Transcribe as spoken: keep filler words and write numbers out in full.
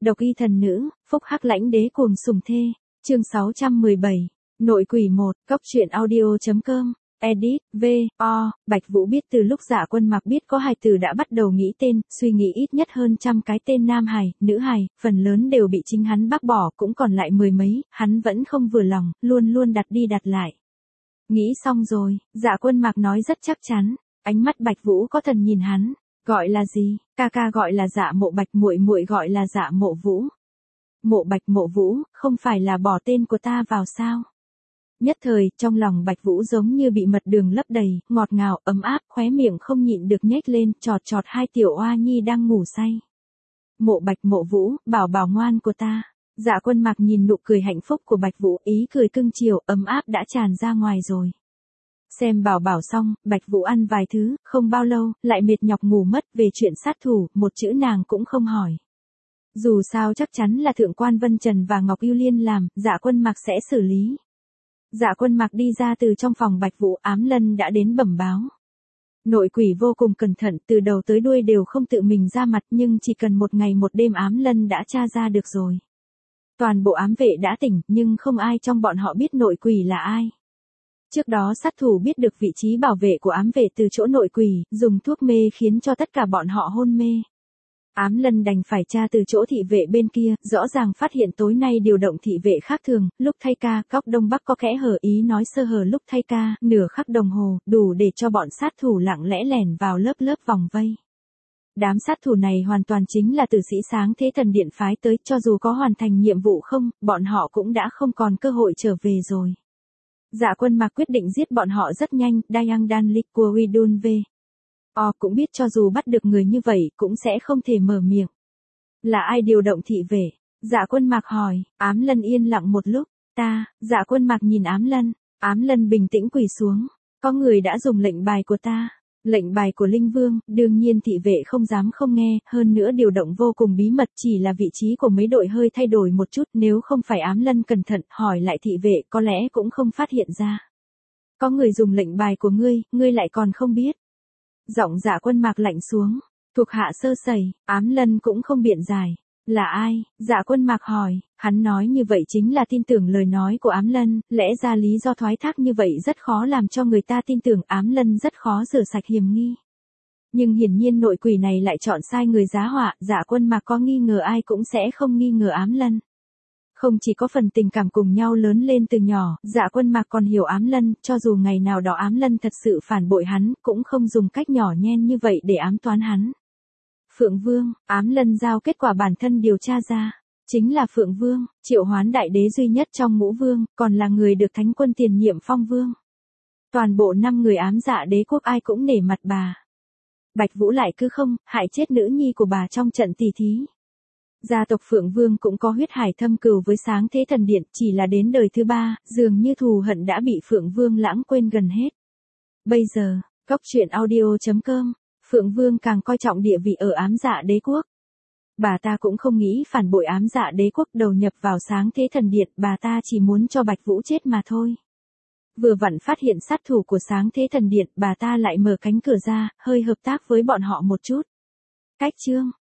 Độc y thần nữ, phúc hắc lãnh đế cuồng sủng thê. Chương sáu trăm mười bảy. Nội quỷ một, cốc truyện audio chấm com. Edit, V, O, Bạch Vũ biết từ lúc Dạ Quân Mặc biết có hài tử đã bắt đầu nghĩ tên, suy nghĩ ít nhất hơn trăm cái tên nam hài, nữ hài, phần lớn đều bị chính hắn bác bỏ, cũng còn lại mười mấy, hắn vẫn không vừa lòng, luôn luôn đặt đi đặt lại. Nghĩ xong rồi, Dạ Quân Mặc nói rất chắc chắn, ánh mắt Bạch Vũ có thần nhìn hắn, gọi là gì? Ca ca gọi là Dạ Mộ Bạch, muội muội gọi là Dạ Mộ Vũ. Mộ Bạch Mộ Vũ, không phải là bỏ tên của ta vào sao? Nhất thời, trong lòng Bạch Vũ giống như bị mật đường lấp đầy, ngọt ngào, ấm áp, khóe miệng không nhịn được nhếch lên, chọt chọt hai tiểu oa nhi đang ngủ say. Mộ Bạch Mộ Vũ, bảo bảo ngoan của ta. Dạ Quân Mặc nhìn nụ cười hạnh phúc của Bạch Vũ, ý cười cưng chiều, ấm áp đã tràn ra ngoài rồi. Xem bảo bảo xong, Bạch Vũ ăn vài thứ, không bao lâu, lại mệt nhọc ngủ mất, về chuyện sát thủ, một chữ nàng cũng không hỏi. Dù sao chắc chắn là Thượng quan Vân Trần và Ngọc Yêu Liên làm, Dạ Quân Mặc sẽ xử lý. Dạ Quân Mặc đi ra từ trong phòng Bạch Vũ, Ám Lân đã đến bẩm báo. Nội quỷ vô cùng cẩn thận, từ đầu tới đuôi đều không tự mình ra mặt, nhưng chỉ cần một ngày một đêm Ám Lân đã tra ra được rồi. Toàn bộ ám vệ đã tỉnh, nhưng không ai trong bọn họ biết nội quỷ là ai. Trước đó sát thủ biết được vị trí bảo vệ của ám vệ từ chỗ nội quỷ, dùng thuốc mê khiến cho tất cả bọn họ hôn mê. Ám Lân đành phải tra từ chỗ thị vệ bên kia, rõ ràng phát hiện tối nay điều động thị vệ khác thường, lúc thay ca, góc đông bắc có kẽ hở, ý nói sơ hở lúc thay ca, nửa khắc đồng hồ, đủ để cho bọn sát thủ lặng lẽ lẻn vào lớp lớp vòng vây. Đám sát thủ này hoàn toàn chính là tử sĩ Sáng Thế Thần Điện phái tới, cho dù có hoàn thành nhiệm vụ không, bọn họ cũng đã không còn cơ hội trở về rồi. Dạ Quân Mặc quyết định giết bọn họ rất nhanh, Dayang Dan Lik của Widun V. O cũng biết cho dù bắt được người như vậy, cũng sẽ không thể mở miệng. Là ai điều động thị vệ? Dạ Quân Mặc hỏi. Ám Lân yên lặng một lúc. Ta, Dạ Quân Mặc nhìn Ám Lân. Ám Lân bình tĩnh quỳ xuống. Có người đã dùng lệnh bài của ta. Lệnh bài của Linh Vương, đương nhiên thị vệ không dám không nghe, hơn nữa điều động vô cùng bí mật, chỉ là vị trí của mấy đội hơi thay đổi một chút, nếu không phải Ám Lân cẩn thận hỏi lại thị vệ, có lẽ cũng không phát hiện ra. Có người dùng lệnh bài của ngươi, ngươi lại còn không biết. Giọng Dạ Quân Mặc lạnh xuống, thuộc hạ sơ sẩy, Ám Lân cũng không biện giải. Là ai? Dạ Quân Mặc hỏi, hắn nói như vậy chính là tin tưởng lời nói của Ám Lân, lẽ ra lý do thoái thác như vậy rất khó làm cho người ta tin tưởng, Ám Lân rất khó rửa sạch hiểm nghi. Nhưng hiển nhiên nội quỷ này lại chọn sai người giá họa, Dạ Quân Mặc có nghi ngờ ai cũng sẽ không nghi ngờ Ám Lân. Không chỉ có phần tình cảm cùng nhau lớn lên từ nhỏ, Dạ Quân Mặc còn hiểu Ám Lân, cho dù ngày nào đó Ám Lân thật sự phản bội hắn, cũng không dùng cách nhỏ nhen như vậy để ám toán hắn. Phượng Vương, Ám Lân giao kết quả bản thân điều tra ra, chính là Phượng Vương, triệu hoán đại đế duy nhất trong ngũ vương, còn là người được thánh quân tiền nhiệm phong vương. Toàn bộ năm người ám dạ đế quốc ai cũng nể mặt bà. Bạch Vũ lại cứ không, hại chết nữ nhi của bà trong trận tỷ thí. Gia tộc Phượng Vương cũng có huyết hải thâm cừu với Sáng Thế Thần Điện, chỉ là đến đời thứ ba, dường như thù hận đã bị Phượng Vương lãng quên gần hết. Bây giờ, cốc truyện audio chấm com, Phượng Vương càng coi trọng địa vị ở ám dạ đế quốc. Bà ta cũng không nghĩ phản bội ám dạ đế quốc đầu nhập vào Sáng Thế Thần Điện, bà ta chỉ muốn cho Bạch Vũ chết mà thôi. Vừa vặn phát hiện sát thủ của Sáng Thế Thần Điện, bà ta lại mở cánh cửa ra, hơi hợp tác với bọn họ một chút. Cách chương